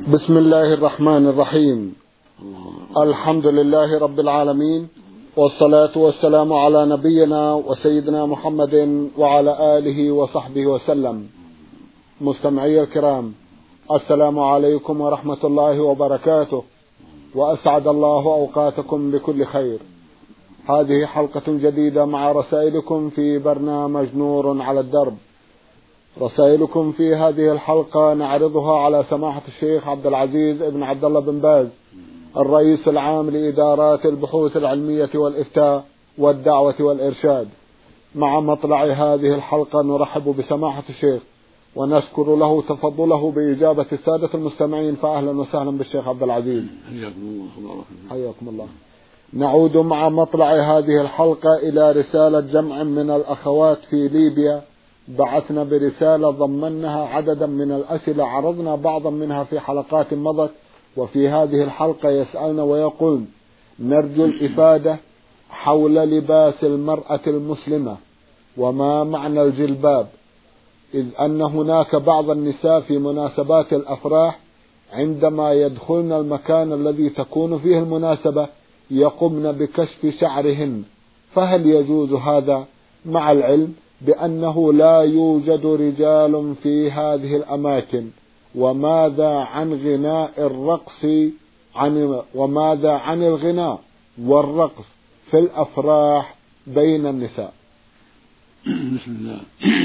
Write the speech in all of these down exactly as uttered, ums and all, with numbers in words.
بسم الله الرحمن الرحيم. الحمد لله رب العالمين، والصلاة والسلام على نبينا وسيدنا محمد وعلى آله وصحبه وسلم. مستمعي الكرام، السلام عليكم ورحمة الله وبركاته، وأسعد الله أوقاتكم بكل خير. هذه حلقة جديدة مع رسائلكم في برنامج نور على الدرب. رسائلكم في هذه الحلقة نعرضها على سماحة الشيخ عبد العزيز بن عبد الله بن باز، الرئيس العام لإدارات البحوث العلمية والإفتاء والدعوة والإرشاد. مع مطلع هذه الحلقة نرحب بسماحة الشيخ ونشكر له تفضله بإجابة السادة المستمعين، فأهلا وسهلا بالشيخ عبد العزيز. حياكم الله. حياكم الله. نعود مع مطلع هذه الحلقة إلى رسالة جمع من الأخوات في ليبيا. بعثنا برسالة ضمنها عددا من الأسئلة عرضنا بعضا منها في حلقات مضت، وفي هذه الحلقة يسألنا ويقول: نرجو الإفادة حول لباس المرأة المسلمة وما معنى الجلباب، إذ أن هناك بعض النساء في مناسبات الأفراح عندما يدخلن المكان الذي تكون فيه المناسبة يقمن بكشف شعرهن، فهل يجوز هذا مع العلم بأنه لا يوجد رجال في هذه الأماكن؟ وماذا عن غناء الرقص عن وماذا عن الغناء والرقص في الأفراح بين النساء؟ بسم الله.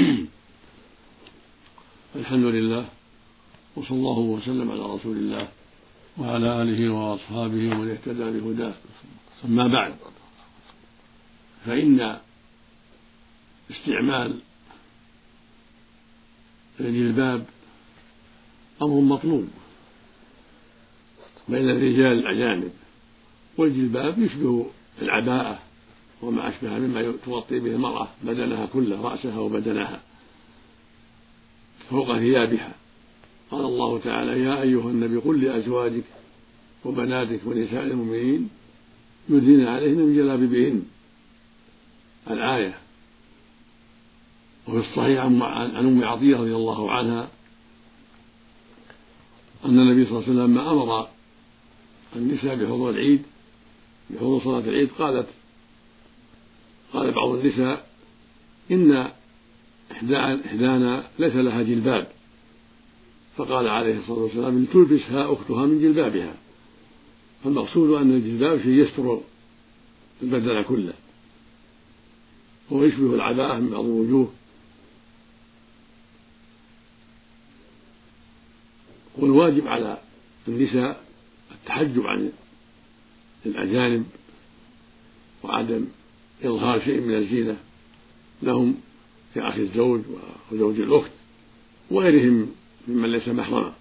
الحمد لله، وصلى الله وسلم على رسول الله وعلى آله وأصحابه ومن اهتدى بهداه. أما بعد، فإن استعمال الجلباب أمر مطلوب بين الرجال الأجانب، والجلباب يشبه العباءة وما أشبه مما تغطي به المرأة بدنها كله، رأسها وبدنها فوق ثيابها. قال الله تعالى: يا أيها النبي قل لأزواجك وبناتك ونساء المؤمنين يدنين عليهن من جلابيبهن، الآية. وفي الصحيح عن أم عطية رضي الله عنها أن النبي صلى الله عليه وسلم لما أمر النساء بحضور العيد بحضور صلاة العيد قالت قال بعض النساء: إن إحدانا ليس لها جلباب، فقال عليه الصلاة والسلام: تلبسها أختها من جلبابها. فالمقصود أن الجلباب شيء يستر البدن كله، هو يشبه العباءة من بعض الوجوه. والواجب على النساء التحجب عن الأجانب وعدم إظهار شيء من الزينة لهم كأخي الزوج وزوج الأخت وغيرهم ممن ليس محرما.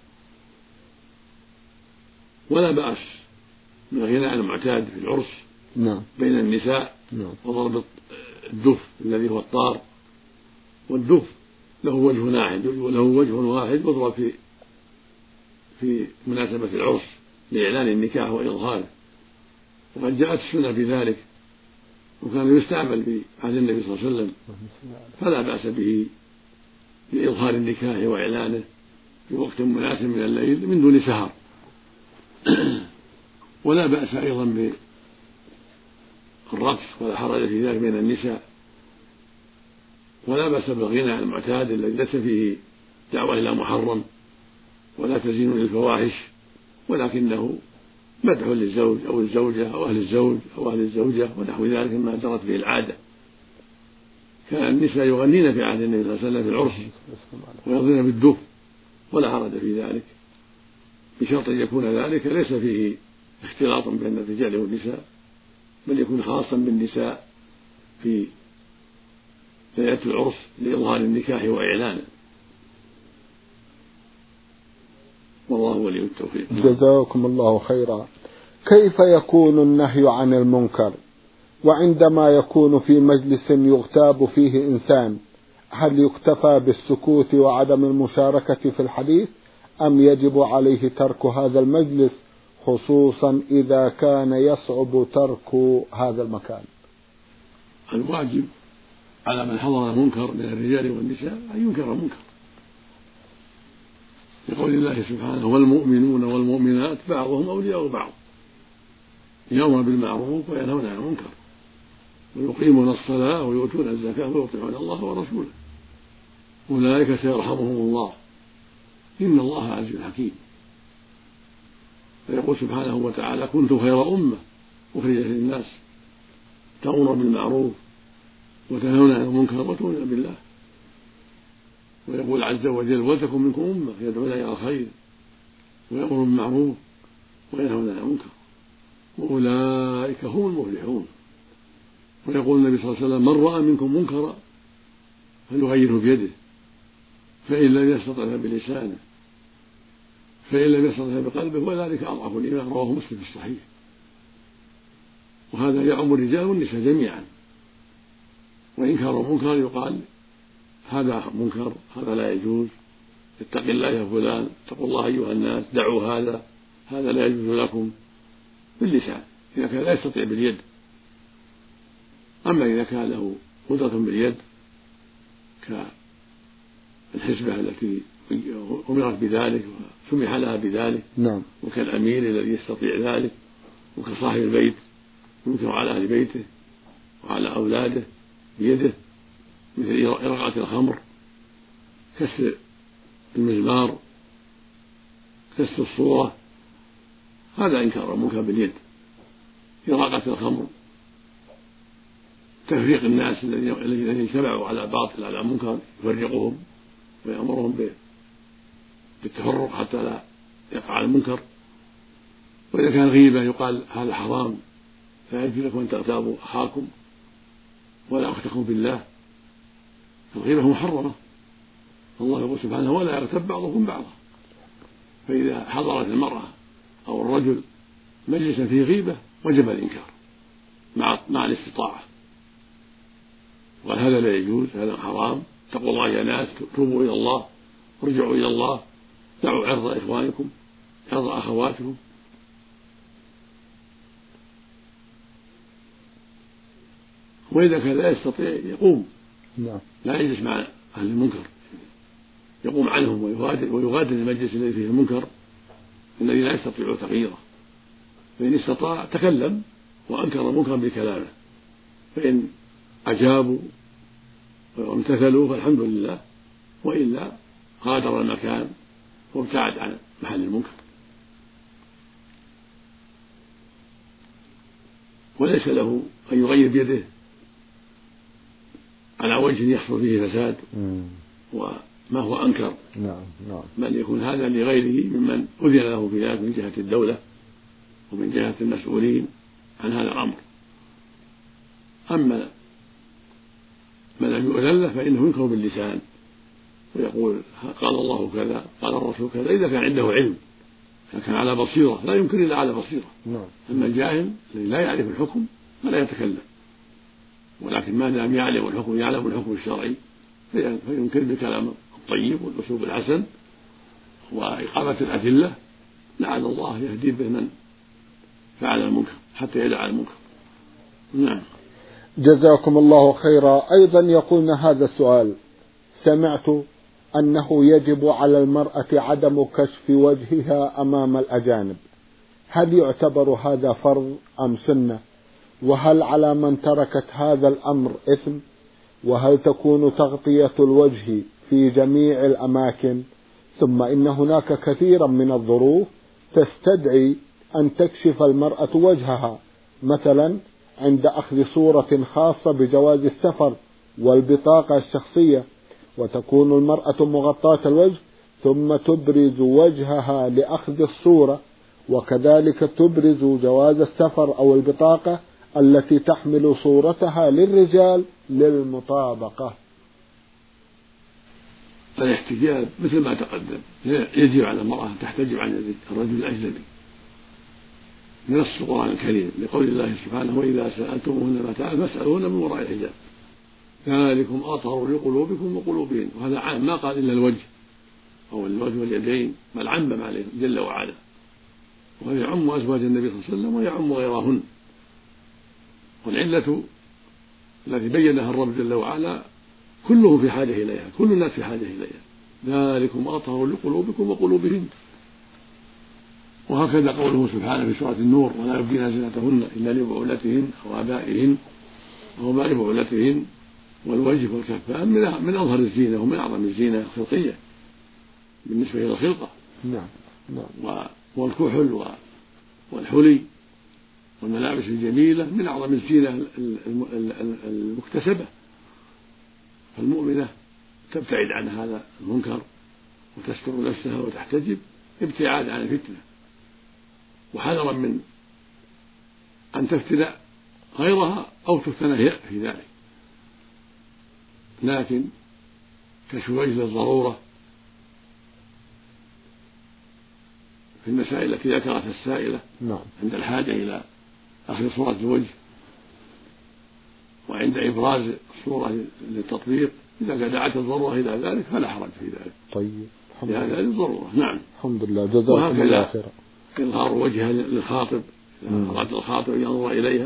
ولا بأس من غناء المعتاد في العرس نعم. بين النساء نعم. وضرب الدف الذي هو الطار، والدف له وجه واحد وله وجه واحد يضرب في في مناسبة العرس لإعلان النكاح وإظهاره، وقد جاءت السنة في ذلك، وكان يستعمل في عهد النبي صلى الله عليه وسلم، فلا بأس به لإظهار النكاح وإعلانه في وقت مناسب من الليل من دون سهر. ولا بأس أيضا بالرقص، ولا حرج في ذلك بين النساء، ولا بأس بالغنى المعتاد الذي ليس فيه دعوة إلى محرم ولا تزيين للفواحش، ولكنه مدح للزوج أو الزوجة أو أهل الزوج أو أهل الزوجة ونحو ذلك مما جرت به العادة. كان النساء يغنين في عهد النبي صلى الله عليه وسلم في العرس ويضربن بالدف، ولا حرج في ذلك، بشرط أن يكون ذلك ليس فيه اختلاط بين الرجال والنساء، بل يكون خاصا بالنساء في ليلة العرس لإظهار النكاح وإعلانه. والله ولي التوفيق. جزاكم الله خيرا. كيف يكون النهي عن المنكر وعندما يكون في مجلس يغتاب فيه إنسان؟ هل يكتفى بالسكوت وعدم المشاركة في الحديث، أم يجب عليه ترك هذا المجلس، خصوصا إذا كان يصعب ترك هذا المكان؟ الواجب على من حضر المنكر من الرجال والنساء أن ينكر المنكر، لقول الله سبحانه والمؤمنون والمؤمنات بعضهم أولياء بعض يأمرون بالمعروف وينهون عن المنكر ويقيمون الصلاة ويؤتون الزكاة ويطيعون الله ورسوله أولئك سيرحمهم الله إن الله عزيز حكيم. فيقول سبحانه وتعالى كنتم خير أمة أخرجت للناس تأمرون بالمعروف وتنهون عن المنكر وتؤمنون بالله. ويقول عز وجل ولتكن منكم أمة يدعون إلى الخير ويأمرون بالمعروف وينهون عن المنكر وأولئك هم المفلحون. ويقول النبي صلى الله عليه وسلم من رأى منكم منكرا فليغيره بيده فإن لم يستطع فبلسانه فإن لم يستطع بقلبه وذلك أضعف الإيمان. رواه مسلم في الصحيح. وهذا يعم الرجال والنساء جميعا. وإنكار المنكر يقال هذا منكر هذا لا يجوز اتق الله يا فلان اتقوا الله أيها الناس دعوا هذا هذا لا يجوز لكم باللسان إذا كان لا يستطيع باليد. أما إذا كان له قدرة باليد كالحسبة التي أمرت بذلك وسمح لها بذلك نعم. وكالأمير الذي يستطيع ذلك وكصاحب البيت ينكر على أهل بيته وعلى أولاده بيده مثل إراقة الخمر كسر المزمار كسر الصورة هذا إنكار المنكر باليد. إراقة الخمر تفريق الناس الذين اجتمعوا على باطل على منكر يفرقهم ويأمرهم بالتفرق حتى لا يقع المنكر. وإذا كان غيبة يقال هذا حرام لا يجوز لكم أن تغتابوا أخاكم ولا أختكم بالله. الغيبة محرمة الله يقول سبحانه ولا يغتب بعضكم بعضا. فإذا حضرت المرأة أو الرجل مجلسا فيه غيبة وجب الإنكار مع مع الاستطاعة. وقال هذا لا يجوز هذا حرام اتقوا الله يا ناس توبوا إلى الله ارجعوا إلى الله دعوا عرض إخوانكم عرض أخواتكم. وإذا كان لا يستطيع يقوم لا يجلس مع أهل المنكر يقوم عنهم ويغادر, ويغادر المجلس الذي فيه المنكر الذي لا يستطيع تغييره. فإن استطاع تكلم وأنكر المنكر بكلامه فإن أجابوا وامتثلوا فالحمد لله وإلا غادر المكان وابتعد عن محل المنكر. وليس له أن يغير بيده على وجه يحصل فيه فساد وما هو أنكر نعم نعم. بل يكون هذا لغيره ممن أذن له في ذلك من جهة الدولة ومن جهة المسؤولين عن هذا الأمر. أما من لم يؤذن له فإنه ينكر باللسان ويقول قال الله كذا قال الرسول كذا إذا كان عنده علم فكان على بصيرة لا ينكر إلا على بصيرة. نعم. أما الجاهل الذي لا يعرف الحكم فلا يتكلم ولكن ما دام يعلم الحكم يعلم الحكم الشرعي فينكر بالكلام الطيب والأسلوب الحسن وإقامة الأدلة لعل الله يهدي به من فعل المنكر حتى يدع المنكر. نعم. جزاكم الله خيرا. أيضا يقولنا هذا السؤال سمعت أنه يجب على المرأة عدم كشف وجهها أمام الأجانب هل يعتبر هذا فرض أم سنة؟ وهل على من تركت هذا الأمر إثم؟ وهل تكون تغطية الوجه في جميع الأماكن؟ ثم إن هناك كثيرا من الظروف تستدعي أن تكشف المرأة وجهها مثلا عند أخذ صورة خاصة بجواز السفر والبطاقة الشخصية وتكون المرأة مغطاة الوجه ثم تبرز وجهها لأخذ الصورة وكذلك تبرز جواز السفر أو البطاقة التي تحمل صورتها للرجال للمطابقة. الاحتجاب مثل ما تقدم يجب على المرأة أن تحتجب عن الرجل الأجنبي نص القرآن الكريم لقول الله سبحانه وإذا سألتموهن متاعا فاسألوهن من وراء الحجاب ذلكم أطهر لقلوبكم وقلوبهن. وهذا عام ما قال إلا الوجه أو الوجه واليدين بل عمم عليه جل وعلا وهذا يعم أزواج النبي صلى الله عليه وسلم ويعم غيرهن. والعلة التي بينها الرب جل وعلا كلهم في حاجة إليها كل الناس في حاجة إليها ذلكم أطهر لقلوبكم وقلوبهن. وهكذا قوله سبحانه في سورة النور ولا يبدين زينتهن إلا لبعولتهن أو آبائهن أو آباء بعولتهن والوجه والكفان من أظهر الزينة ومن أعظم الزينة الخلقية بالنسبة إلى الخلقة. نعم نعم. والكحل والحلي والملابس الجميلة من أعظم الزينة المكتسبة. فالمؤمنة تبتعد عن هذا المنكر وتستر نفسها وتحتجب ابتعاد عن الفتنة وحذرا من أن تفتن غيرها أو تفتن هي في ذلك، لكن كشف الوجه للضرورة في المسائل التي ذكرت السائلة نعم. عند الحاجة إلى أخذ صورة الوجه وعند إبراز الصورة للتطبيق إذا دعت الضرورة إلى ذلك فلا حرج في ذلك. طيب لهذه الضرورة. نعم. الحمد لله جزاكم الله خيرا. إظهار وجهها للخاطب إذا أراد الخاطب أن ينظر إليها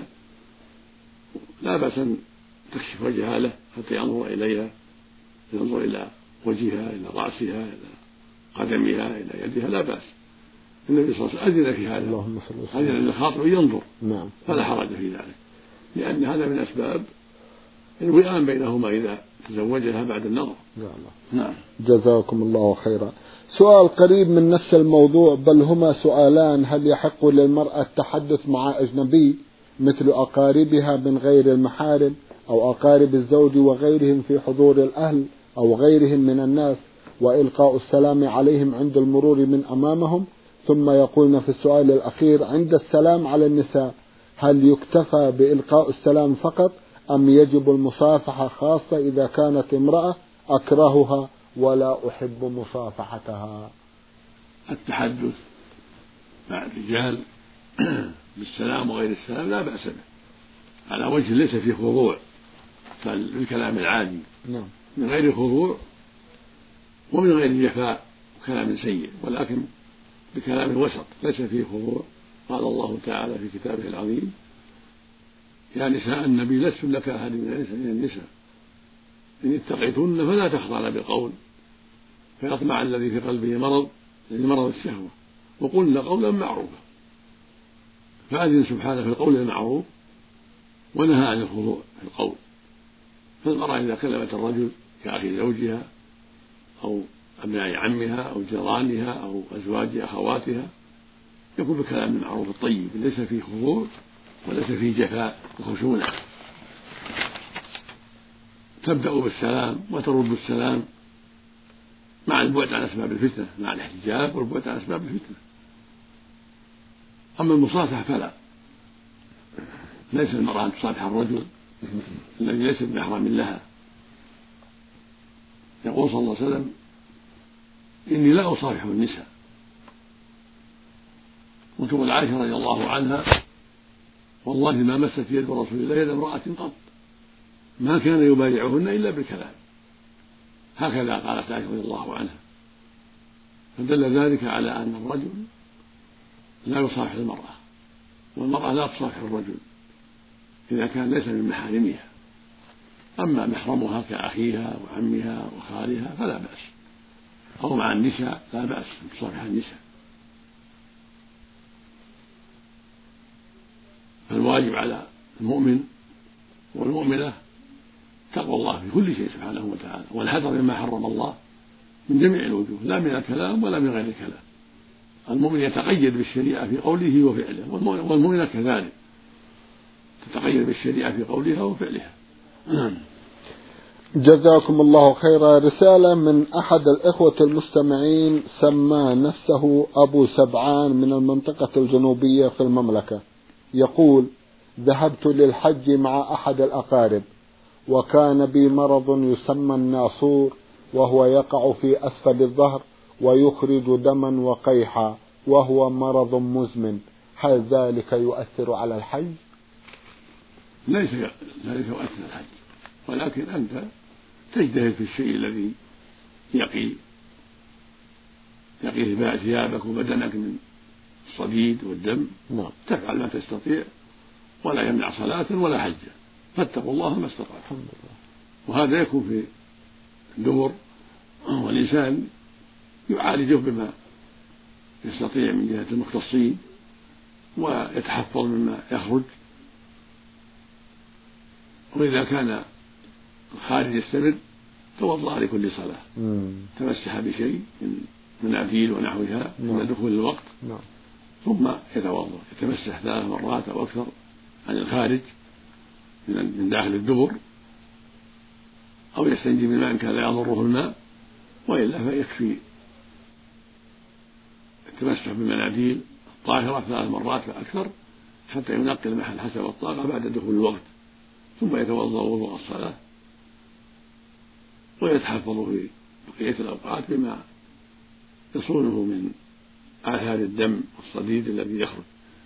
لا بأس أن تكشف وجهها له حتى ينظر إليها، ينظر إلى وجهها إلى رأسها إلى قدمها إلى يدها لا بأس. النبي صلى الله عليه وسلم أذن في هذا، أذن للخاطب ينظر نعم. فلا حرج في ذلك، لأن هذا من أسباب الوئام بينهما إذا تزوجها بعد النظر. نعم. جزاكم الله خيرا. سؤال قريب من نفس الموضوع بل هما سؤالان. هل يحق للمرأة التحدث مع أجنبي مثل أقاربها من غير المحارم أو أقارب الزوج وغيرهم في حضور الأهل أو غيرهم من الناس وإلقاء السلام عليهم عند المرور من أمامهم؟ ثم يقولن في السؤال الأخير عند السلام على النساء هل يكتفى بإلقاء السلام فقط أم يجب المصافحة خاصة إذا كانت امرأة أكرهها ولا أحب مصافحتها؟ التحدث مع الرجال بالسلام وغير السلام لا بأس به على وجه ليس فيه خضوع فالكلام العادي نعم. من غير خضوع ومن غير جفاء وكلام سيء، ولكن بكلام وسط ليس فيه خضوع. قال الله تعالى في كتابه العظيم يا نساء النبي لستن لك أحد من النساء إن اتقيتن فلا تخضعن بالقول فيطمع الذي في قلبه مرض لمرض الشهوة وقلن قولا معروفا. فأذن سبحانه في القول المعروف ونهى عن الخضوع في القول. فالمرأة إذا كلمت الرجل كأخي زوجها أو أبناء عمها أو جيرانها أو أزواج أخواتها يكون بكلام المعروف الطيب ليس فيه خضوع وليس فيه جفاء وخشونة. تبدأ بالسلام وترد السلام مع البعد عن أسباب الفتنة، مع الاحتجاب والبعد عن أسباب الفتنة. أما المصافحة فلا، ليس المرأة أن تصافح الرجل الذي ليس بمحرم لها. يقول صلى الله عليه وسلم إني لا أصافح النساء. وتقول عائشة رضي الله عنها والله ما مست يد رسول الله يد امرأة قط ما كان يبايعهن إلا بالكلام. هكذا قالت عائشة رضي الله عنها. فدل ذلك على أن الرجل لا يصافح المرأة والمرأة لا تصافح الرجل إذا كان ليس من محارمها. أما محرمها كأخيها وعمها وخالها فلا بأس، أو مع النساء لا بأس أن تصافح النساء. فالواجب على المؤمن والمؤمنة تقوى الله في كل شيء سبحانه وتعالى والحذر مما حرم الله من جميع الوجوه لا من الكلام ولا من غير الكلام. المؤمن يتقيد بالشريعة في قوله وفعله والمؤمنة كذلك تتقيد بالشريعة في قولها وفعلها. جزاكم الله خيرا. رسالة من أحد الإخوة المستمعين سمى نفسه أبو سبعان من المنطقة الجنوبية في المملكة، يقول ذهبت للحج مع أحد الأقارب وكان بي مرض يسمى الناصور وهو يقع في أسفل الظهر ويخرج دما وقيحا وهو مرض مزمن، هل ذلك يؤثر على الحج؟ ليس ذلك يؤثر على الحج، ولكن أنت تجتهد في الشيء الذي يقي يقي ثيابك وبدنك من الصديد والدم. نعم. تفعل ما تستطيع ولا يمنع صلاة ولا حجة، فاتقوا الله ما استطعتم. وهذا يكون في الدبر والإنسان يعالجه بما يستطيع من جهة المختصين ويتحفظ مما يخرج. وإذا كان الخارج يستمر توضأ لكل صلاة، تمسح بشيء من مناديل ونحوها عند دخول الوقت، ثم يتوضأ يتمسح ثلاث مرات أو أكثر عن الخارج من داخل الدبر، أو يستنجي بالماء إن كان لا يضره الماء، وإلا فيكفي التمسح بالمناديل الطاهرة ثلاث مرات فأكثر حتى ينقي المحل حسب الطاقة بعد دخول الوقت، ثم يتوضأ وضوء الصلاة ويتحفظ في بقية الأوقات بما يصونه من آثار الدم الصديد الذي يخرج،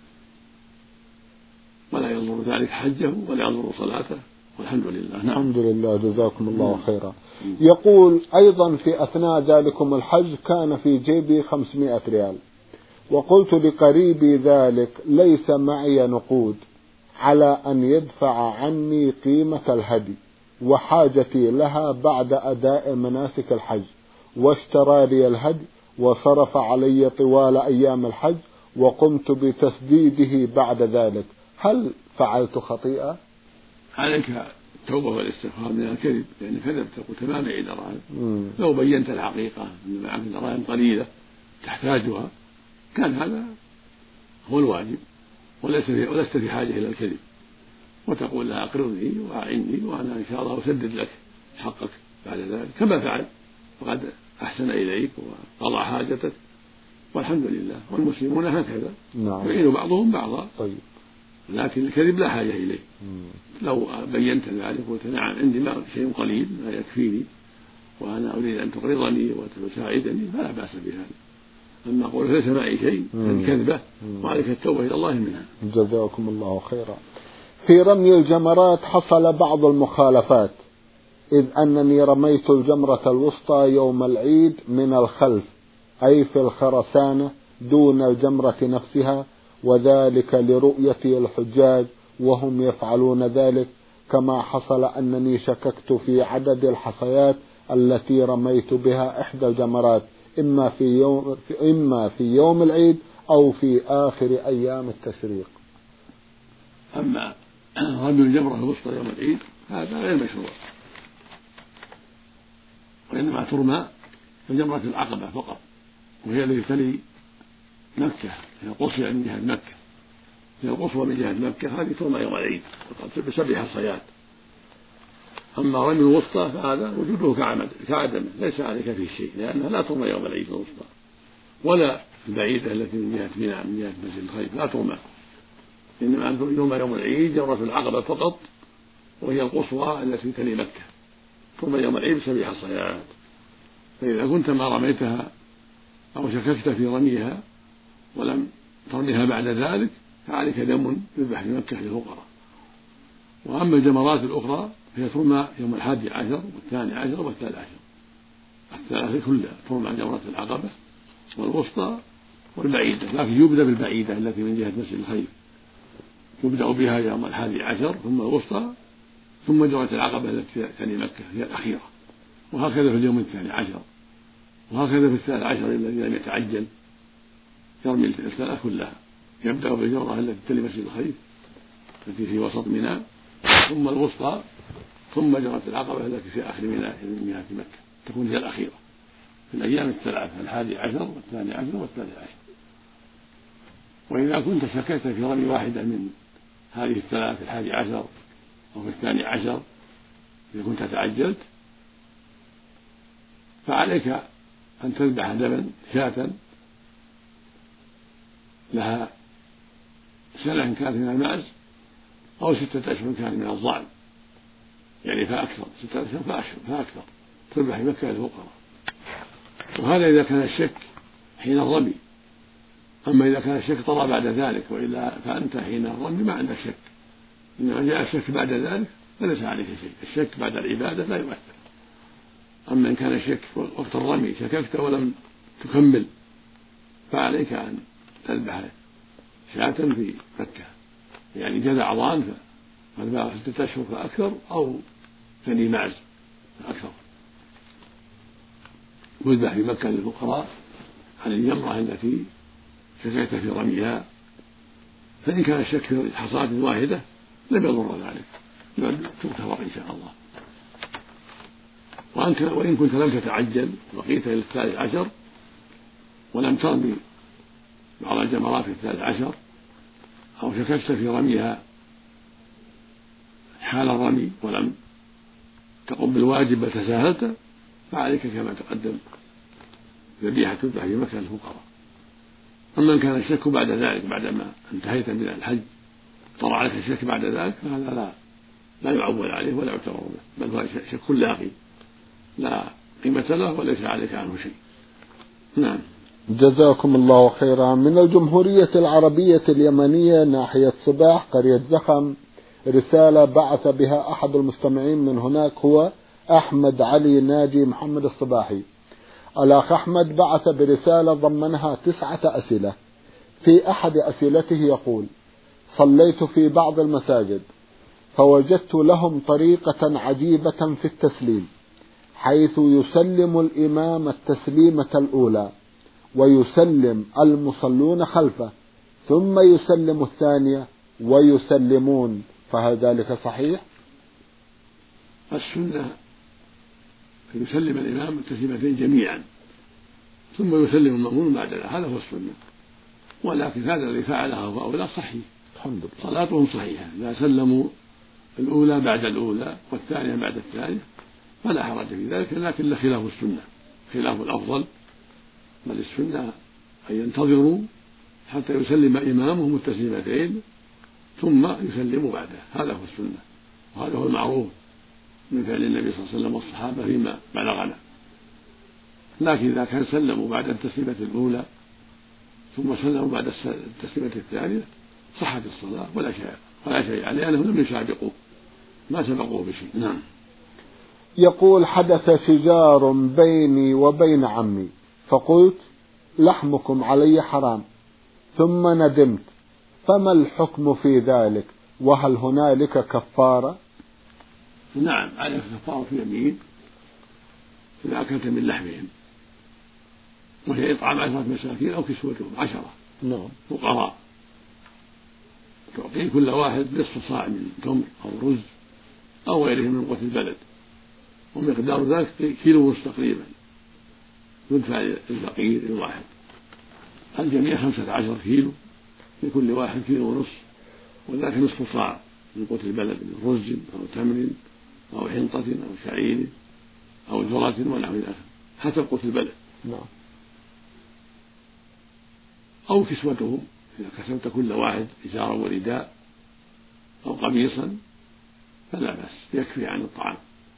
ولا يضر ذلك حجه ولا يضر صلاته، والحمد لله. نعم. الحمد لله، جزاكم الله خيرا. يقول أيضا في أثناء ذلكم الحج كان في جيبي خمسمائة ريال، وقلت لقريبي ذلك ليس معي نقود على أن يدفع عني قيمة الهدي وحاجتي لها بعد أداء مناسك الحج، واشترى لي الهدي وصرف علي طوال أيام الحج وقمت بتسديده بعد ذلك، هل فعلت خطيئة؟ عليك التوبة والاستغفار من الكذب، لأن كذبت وقلت ما معي دراهم. لو بينت الحقيقة أن معك دراهم قليلة تحتاجها كان هذا هو الواجب، ولست في حاجة إلى الكذب، وتقول لها أقرضني وأعني وأنا إن شاء الله أسدد لك حقك بعد ذلك، كما فعل وقد أحسن إليك وقضى حاجتك، والحمد لله. والمسلمون هكذا يعين بعضهم بعضا. طيب. لكن الكذب لا حاجة إليه. لو بينت ذلك قلت نعم عندي ما شيء قليل لا يكفيني وأنا أريد أن تقرضني وتساعدني فلا بأس بهذا. أما أقول ليس معي شيء هذه كذبة، وعليك التوبة إلى الله منها. جزاكم الله خيرا. في رمي الجمرات حصل بعض المخالفات، إذ أنني رميت الجمرة الوسطى يوم العيد من الخلف أي في الخرسانة دون الجمرة نفسها، وذلك لرؤية الحجاج وهم يفعلون ذلك، كما حصل أنني شككت في عدد الحصيات التي رميت بها إحدى الجمرات إما في يوم إما في يوم العيد أو في آخر أيام التشريق. أما رمي الجمرة الوسطى يوم العيد هذا غير مشروع، وإنما ترمى الجمرة العقبة فقط، وهي التي تلي مكة، هي القصوى من جهة مكة، هي القصوى من جهة مكة هذه ترمى يوم العيد بسبع حصيات. أما رمي الوسطى فهذا وجوده كعمد كعدم ليس عليك فيه شيء، لأنها لا ترمى يوم العيد الوسطى، ولا البعيدة التي من جهة منى من جهة مسجد الخيف لا ترمى، إنما يوم يوم العيد جمرة العقبة فقط، وهي القصوى التي تلي مكة ترمى يوم العيد بسبع حصيات. فإذا كنت ما رميتها أو شككت في رميها ولم ترميها بعد ذلك فعليك دم يذبح في مكة للفقراء. وأما الجمرات الأخرى فهي ترمى يوم الحادي عشر والثاني عشر والثالث عشر، الثلاثة كلها ترمى جمرة العقبة والوسطى والبعيدة، لكن يبدأ بالبعيدة التي من جهة مسجد الخيف، يبدأ بها يوم الحادي عشر ثم الوسطى ثم جمرة العقبة التي تلي مكة هي الأخيرة، وهكذا في اليوم الثاني عشر، وهكذا في الثالث عشر الذي لم يتعجل يرمي الثلاث كلها، يبدأ بالجمرة التي تلي مسجد الخيف التي في وسط منى ثم الوسطى ثم جمرة العقبة التي في آخر منى من جهة مكة تكون هي الأخيرة في الأيام الثلاثة الحادي عشر والثاني عشر والثالث عشر. وإذا كنت شككت في رمي واحدة من هذه الثلاث الحادي عشر أو في الثاني عشر إذا كنت تعجلت فعليك أن تذبح دما شاة لها سنة كانت من المعز أو ستة أشهر كانت من الضأن، يعني فأكثر ستة أشهر فأشهر فأكثر تذبح في مكة للفقراء. وهذا إذا كان الشك حين الرمي، أما إذا كان الشك طرأ بعد ذلك وإلا فأنت حين الرمي ما عندك شك، إنما جاء الشك بعد ذلك فليس عليك شيء، الشك بعد العبادة لا يؤثر. أما إن كان الشك وقت الرمي شككت ولم تكمل فعليك أن تذبح شاة في مكة، يعني جذع ضان قد بلغ ستة أشهر فأكثر أو ثني معز فأكثر. ويذبح في مكة للفقراء عن الجمرة التي شككت في رميها، فإن كان الشك في حصاة واحدة لم يضر ذلك، بل تغتفر إن شاء الله. وإن كنت لم تتعجل بقيت إلى الثالث عشر ولم ترمي بعض الجمرات في الثالث عشر أو شككت في رميها حال الرمي ولم تقم بالواجب بل تساهلت، فعليك كما تقدم ذبيحة تذبح في مكة للفقراء. أما إن كان الشك بعد ذلك بعدما انتهيت من الحج طرأ عليك الشك بعد ذلك فهذا لا لا يعول عليه ولا يعتبر به، بل هو شك لاغي لا قيمة له وليس عليك عنه شيء. نعم. جزاكم الله خيرا. من الجمهورية العربية اليمنية ناحية صباح قرية زخم رسالة بعث بها أحد المستمعين من هناك هو أحمد علي ناجي محمد الصباحي. الأخ أحمد بعث برسالة ضمنها تسعة أسئلة. في أحد أسئلته يقول: صليت في بعض المساجد فوجدت لهم طريقة عجيبة في التسليم، حيث يسلم الإمام التسليمة الأولى ويسلم المصلون خلفه ثم يسلم الثانية ويسلمون، فهل ذلك صحيح؟ السنة يسلم الإمام التسليمتين جميعا ثم يسلم المأمون بعد ذلك، هذا هو السنة. ولكن هذا الذي فعله هؤلاء صحيح، الحمد لله صلاتهم صحيحة، إذا سلموا الأولى بعد الأولى والثانية بعد الثانية فلا حرج في ذلك، لكن خلاف السنة، خلاف الأفضل، بل السنة أن ينتظروا حتى يسلم إمامهم التسليمتين ثم يسلموا بعده، هذا هو السنة وهذا هو المعروف من فعل النبي صلى الله عليه وسلم والصحابة فيما بلغنا. لكن إذا كان سلموا بعد التسليمة الأولى ثم سلموا بعد التسليمة الثانية صحت الصلاة ولا شيء ولا شيء عليه، لأنهم لم يسابقوا، ما سبقوه بشيء. نعم. يقول: حدث شجار بيني وبين عمي فقلت لحمكم علي حرام، ثم ندمت، فما الحكم في ذلك؟ وهل هنالك كفارة؟ نعم، عليك كفارة يمين إذا أكلت من لحمهم، وهي إطعام عشرة مساكين أو كسوتهم عشرة نعم فقراء، تعطيه كل واحد نصف صاع من تمر أو رز أو غيره من قوت البلد، ومقدار ذلك كيلو ونصف تقريبا يدفع للفقير الواحد، الجميع خمسة عشر كيلو لكل واحد كيلو ونصف، وذاك نصف صاع من قوت البلد من رز أو تمر أو حنطة أو شعير أو ذرة ونحو ذلك حسب قوت البلد. نعم. أو كسوتهم إذا كسوت كل واحد إزارا ورداء أو قميصا فلا بأس، يكفي عن الطعام.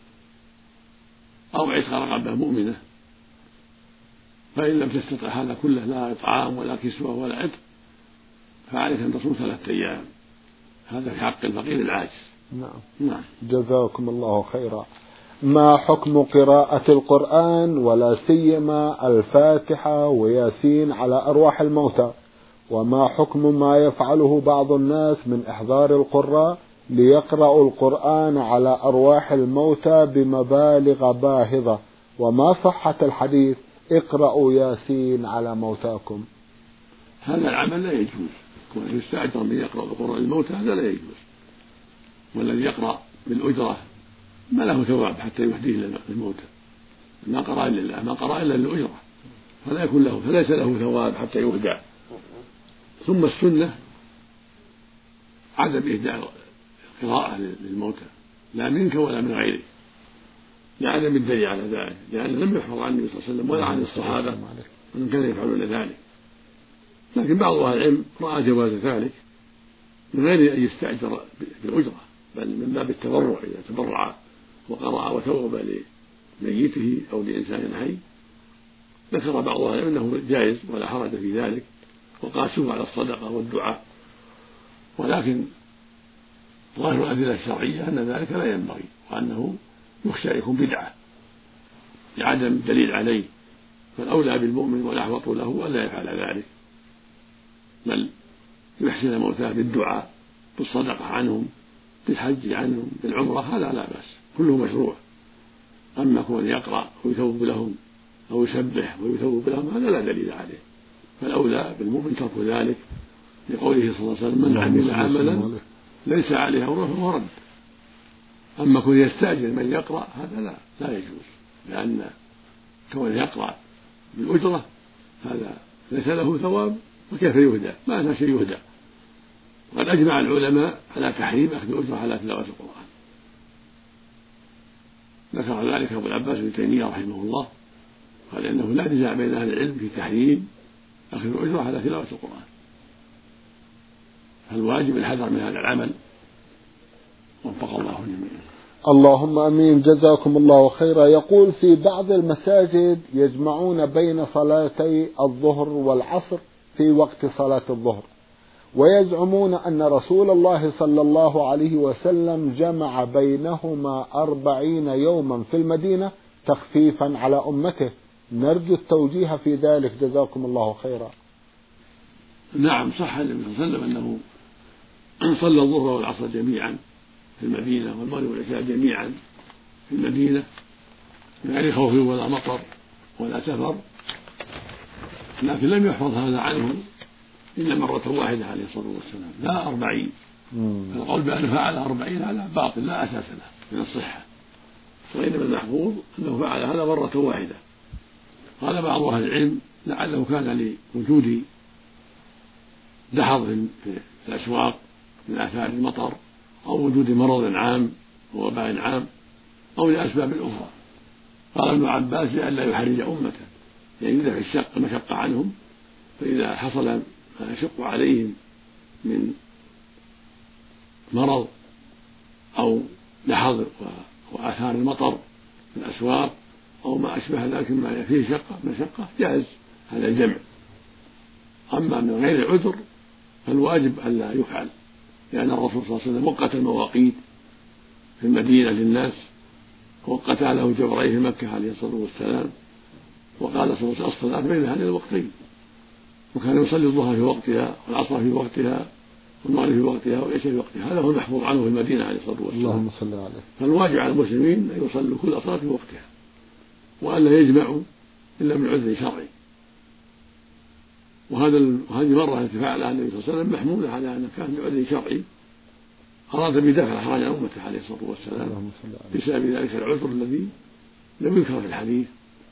أو عتق رقبة مؤمنة، فإن لم تستطع هذا كله لا إطعام ولا كسوة ولا عتق فعليك أن تصوم ثلاثة أيام، هذا في حق الفقير العاجز. نعم. نعم. جزاكم الله خيرا. ما حكم قراءة القرآن ولا سيما الفاتحة وياسين على أرواح الموتى؟ وما حكم ما يفعله بعض الناس من إحضار القراء ليقرأوا القرآن على أرواح الموتى بمبالغ باهظة؟ وما صحة الحديث اقرأوا ياسين على موتاكم؟ هذا العمل لا يجوز، كون يستأجر من يقرأ القرآن الموتى هذا لا يجوز، والذي يقرأ بالأجرة ما له ثواب حتى يهديه للموتى، ما قرأ إلا لله، ما قرأ إلا للأجرة، فلا يكون له فليس له ثواب حتى يهدى. ثم السنة عدم إهداء قراءة للموتى لا منك ولا من غيرك، لعدم الدليل على ذلك، لأن لم يحفظ عن النبي صلى الله عليه وسلم ولا عن الصحابة من كانوا يفعلون ذلك. لكن بعض أهل العلم رأى جواز ذلك من غير أن يستأجر بالأجرة، بل من باب التبرع، إذا تبرع وقرأ وتوب لميته أو لإنسان حي ذكر بعض أهل العلم أنه جائز ولا حرج في ذلك، وقاسوه على الصدقة والدعاء. ولكن ظاهر الأدلة الشرعية أن ذلك لا ينبغي، وأنه يخشى يكون بدعة لعدم الدليل عليه، فالأولى بالمؤمن والأحوط له ألا يفعل ذلك، بل يحسن موتاه بالدعاء بالصدقة عنهم بالحج عنهم بالعمرة، هذا لا بأس، كله مشروع. أما كون يقرأ ويثوب لهم أو يسبح ويثوب لهم هذا لا دليل عليه، فالأولى بالمؤمن ترك ذلك، لقوله صلى الله عليه وسلم: من عمل عملا ليس عليه أمره فهو رد. أما كون يستأجر من يقرأ هذا لا لا يجوز، لأن كون يقرأ بالأجرة هذا ليس له ثواب، وكيف يهدى؟ ما له شيء يهدى. وقد أجمع العلماء على تحريم أخذ الأجرة على تلاوة القرآن، ذكر ذلك أبو العباس بن تيمية رحمه الله، قال إنه لا نزاع بين أهل العلم في تحريم أخذ الأجرة على تلاوة القرآن، فالواجب الحذر من هذا العمل، وفق الله جميعا. اللهم امين، جزاكم الله خيرا. يقول: في بعض المساجد يجمعون بين صلاتي الظهر والعصر في وقت صلاة الظهر، ويزعمون أن رسول الله صلى الله عليه وسلم جمع بينهما أربعين يوما في المدينة تخفيفا على أمته، نرجو التوجيه في ذلك جزاكم الله خيرا. نعم، صح النبي صلى الله عليه وسلم أنه صلى الظهر والعصر جميعا في المدينة، والمغرب والعشاء جميعا في المدينة، من غير خوف ولا مطر ولا سفر، لكن لم يحفظ هذا عنه إلا مرة واحدة عليه الصلاة والسلام، لا أربعين. فالقول بأنه فعل أربعين هذا باطل لا أساس له من الصحة، وإنما المحفوظ أنه فعل هذا مرة واحدة. قال بعض أهل العلم لعله كان لوجود دحض في الأسواق من آثار المطر، أو وجود مرض عام ووباء عام، أو لأسباب أخرى. قال ابن عباس لئلا يحرج أمته، يعني يدفع الشق المشقة عنهم، فإذا حصل ما يشق عليهم من مرض أو دحض وآثار المطر في الأسواق أو ما أشبه ذلك ما فيه شقة مشقة جائز هذا الجمع. أما من غير العذر فالواجب ألا يفعل، لأن الرسول صلى الله عليه وسلم وقت المواقيت في المدينة للناس، وقتها له جبرائيل في مكة عليه الصلاة والسلام، وقال صلى الله عليه وسلم: الصلاة بين هذين الوقتين، وكان يصلي الظهر في وقتها والعصر في وقتها والمغرب في وقتها والعشاء في وقتها، هذا هو المحفوظ عنه في المدينة عليه الصلاة والسلام. اللهم صل عليه. فالواجب على المسلمين أن يصلوا كل صلاة في وقتها، وألا يجمعوا إلا من عذر شرعي. وهذا وهذه مرة التي فعلها النبي صلى الله عليه وسلم محمولة على أن كان بعذر شرعي أراد بدفع الحرج عن أمته عليه الصلاة والسلام بسبب ذلك العذر الذي لم يذكر في الحديث.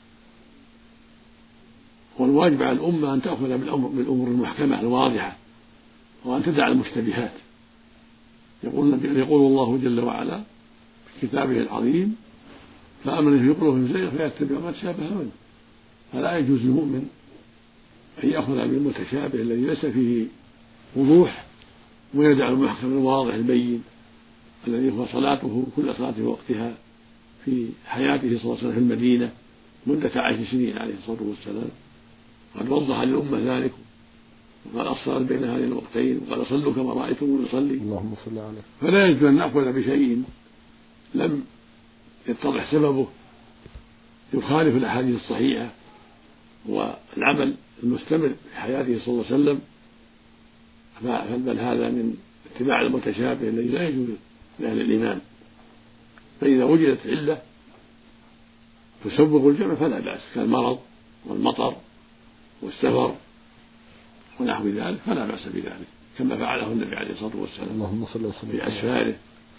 والواجب على الأمة أن تأخذ بالأمور المحكمة الواضحة، وأن تدع المشتبهات. يقول, يقول الله جل وعلا في كتابه العظيم: فأمن في قلوبهم زيغ فيتبع ما تشابه منه. فلا يجوز للمؤمن أن يأخذ بالمتشابه الذي ليس فيه وضوح، ويدع المحكم الواضح البين الذي هو صلاته كل صلاة في وقتها في حياته صلى الله عليه وسلم في المدينة مدة عشر سنين عليه الصلاة والسلام. قد وضح للأمة ذلك وقال: الصلاة بين هذين الوقتين، وقال: صلوا كما رأيتم يصلي. اللهم صل عليه. فلا يجوز أن نأخذ بشيء لم يتضح سببه يخالف الأحاديث الصحيحة والعمل المستمر في حياته صلى الله عليه وسلم، بل هذا من اتباع المتشابه الذي لا يجوز لأهل الإيمان. فإذا وجدت علة تسبب الجمع فلا بأس، كالمرض والمطر والسفر ونحو ذلك فلا بأس بذلك، كما فعله النبي عليه الصلاة والسلام في أسفاره،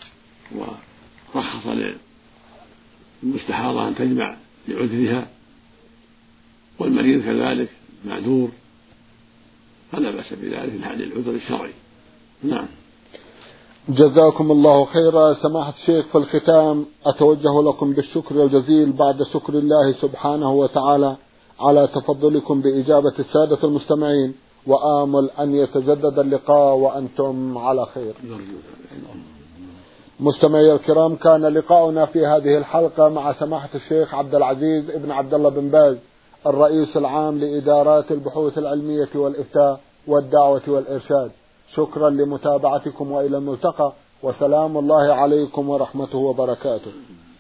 ورخص للمستحاضة أن تجمع لعذرها، والمريض كذلك معذور فلا بأس بذلك في حال العذر الشرعي. نعم. جزاكم الله خيرا. سماحة الشيخ، في الختام أتوجه لكم بالشكر الجزيل بعد شكر الله سبحانه وتعالى على تفضلكم بإجابة السادة المستمعين، وآمل أن يتجدد اللقاء وأنتم على خير. مستمعي الكرام، كان لقاؤنا في هذه الحلقة مع سماحة الشيخ عبد العزيز ابن عبد الله بن باز، الرئيس العام لإدارات البحوث العلمية والإفتاء والدعوة والإرشاد. شكرا لمتابعتكم، وإلى الملتقى، وسلام الله عليكم ورحمته وبركاته.